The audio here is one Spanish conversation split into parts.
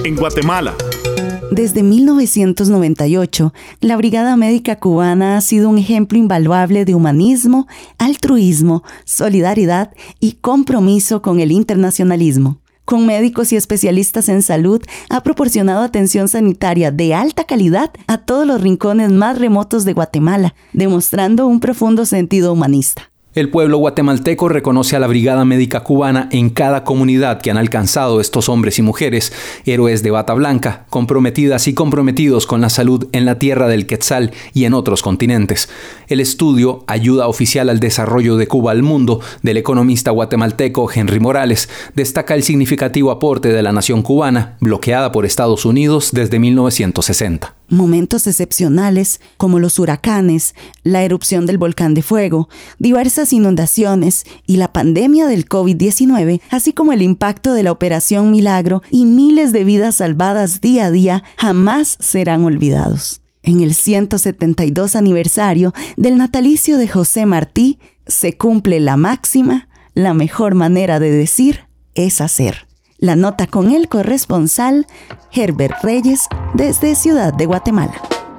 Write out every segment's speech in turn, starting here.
en Guatemala. Desde 1998, la Brigada Médica Cubana ha sido un ejemplo invaluable de humanismo, altruismo, solidaridad y compromiso con el internacionalismo. Con médicos y especialistas en salud, ha proporcionado atención sanitaria de alta calidad a todos los rincones más remotos de Guatemala, demostrando un profundo sentido humanista. El pueblo guatemalteco reconoce a la Brigada Médica Cubana en cada comunidad que han alcanzado estos hombres y mujeres, héroes de bata blanca, comprometidas y comprometidos con la salud en la tierra del Quetzal y en otros continentes. El estudio Ayuda Oficial al Desarrollo de Cuba al Mundo, del economista guatemalteco Henry Morales, destaca el significativo aporte de la nación cubana, bloqueada por Estados Unidos desde 1960. Momentos excepcionales como los huracanes, la erupción del volcán de fuego, diversas inundaciones y la pandemia del COVID-19, así como el impacto de la Operación Milagro y miles de vidas salvadas día a día, jamás serán olvidados. En el 172 aniversario del natalicio de José Martí, se cumple la máxima: la mejor manera de decir es hacer. La nota con el corresponsal Herbert Reyes desde Ciudad de Guatemala.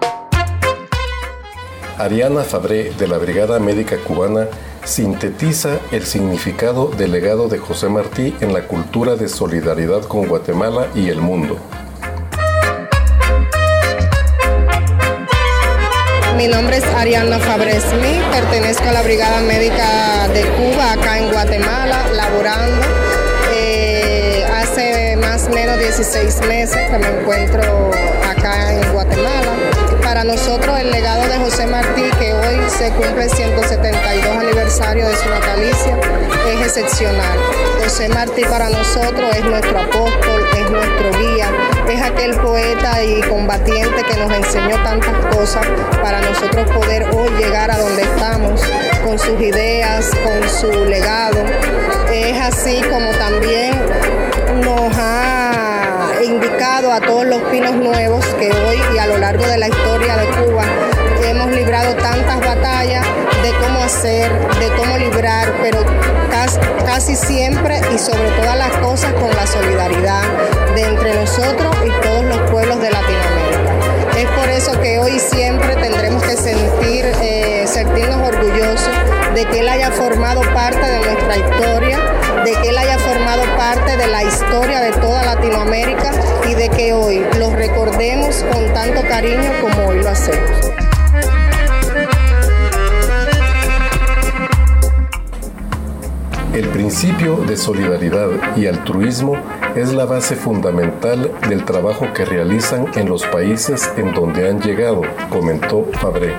Ariana Fabré, de la Brigada Médica Cubana, sintetiza el significado del legado de José Martí en la cultura de solidaridad con Guatemala y el mundo. Mi nombre es Ariana Fabré Smith, pertenezco a la Brigada Médica de Cuba acá en Guatemala, laborando. Hace más o menos 16 meses que me encuentro acá en Guatemala. Para nosotros el legado de José Martí, que hoy se cumple el 172 aniversario de su natalicio, es excepcional. José Martí para nosotros es nuestro apóstol, es nuestro guía, es aquel poeta y combatiente que nos enseñó tantas cosas para nosotros poder hoy llegar a donde estamos, con sus ideas, con su legado. Es así como también nos ha indicado a todos los pinos nuevos que hoy y a lo largo de la historia de Cuba hemos librado tantas batallas de cómo hacer, de cómo librar, pero casi siempre y sobre todas las cosas con la solidaridad de entre nosotros y todos los pueblos de Latinoamérica. Es por eso que hoy siempre tendremos que sentirnos orgullosos de que él haya formado parte de nuestra historia, de que él haya formado parte de la historia de toda Latinoamérica y de que hoy los recordemos con tanto cariño como hoy lo hacemos. El principio de solidaridad y altruismo es la base fundamental del trabajo que realizan en los países en donde han llegado, comentó Fabré.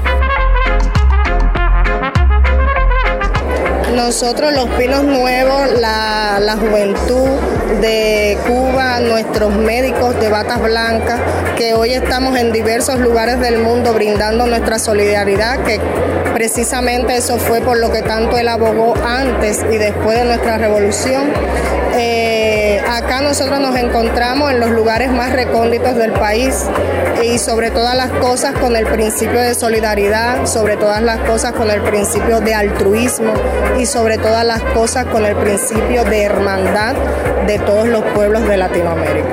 Nosotros los pinos nuevos, la juventud de Cuba, nuestros médicos de batas blancas, que hoy estamos en diversos lugares del mundo brindando nuestra solidaridad, que precisamente eso fue por lo que tanto él abogó antes y después de nuestra revolución. Acá nosotros nos encontramos en los lugares más recónditos del país y sobre todas las cosas con el principio de solidaridad, sobre todas las cosas con el principio de altruismo y sobre todas las cosas con el principio de hermandad de todos los pueblos de Latinoamérica.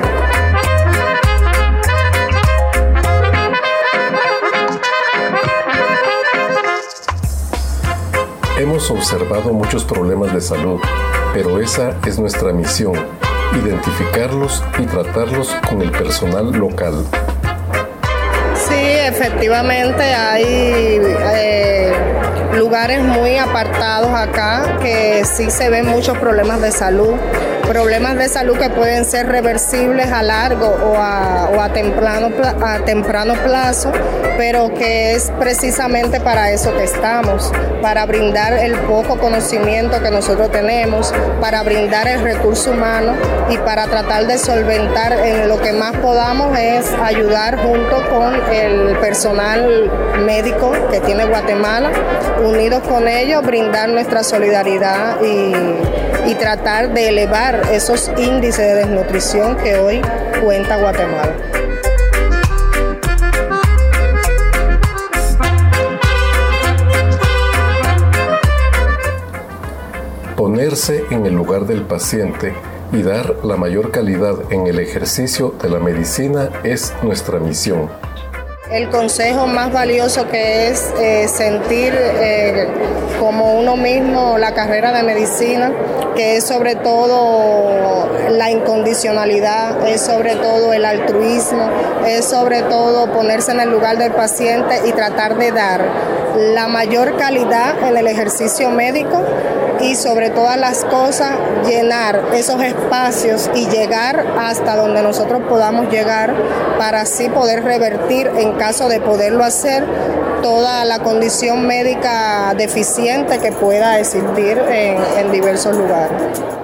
Hemos observado muchos problemas de salud, pero esa es nuestra misión: identificarlos y tratarlos con el personal local. Sí, efectivamente hay lugares muy apartados acá que sí se ven muchos problemas de salud que pueden ser reversibles a largo o a temprano plazo, pero que es precisamente para eso que estamos, para brindar el poco conocimiento que nosotros tenemos, para brindar el recurso humano y para tratar de solventar en lo que más podamos es ayudar junto con el personal médico que tiene Guatemala, unidos con ellos, brindar nuestra solidaridad y tratar de elevar esos índices de desnutrición que hoy cuenta Guatemala. Ponerse en el lugar del paciente y dar la mayor calidad en el ejercicio de la medicina es nuestra misión. El consejo más valioso que es sentir como uno mismo la carrera de medicina, que es sobre todo la incondicionalidad, es sobre todo el altruismo, es sobre todo ponerse en el lugar del paciente y tratar de dar la mayor calidad en el ejercicio médico y sobre todas las cosas llenar esos espacios y llegar hasta donde nosotros podamos llegar para así poder revertir, en caso de poderlo hacer, toda la condición médica deficiente que pueda existir en diversos lugares.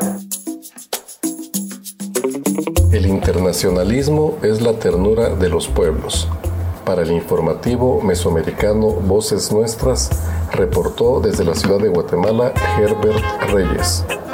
El internacionalismo es la ternura de los pueblos. Para el informativo mesoamericano Voces Nuestras, reportó desde la ciudad de Guatemala Herbert Reyes.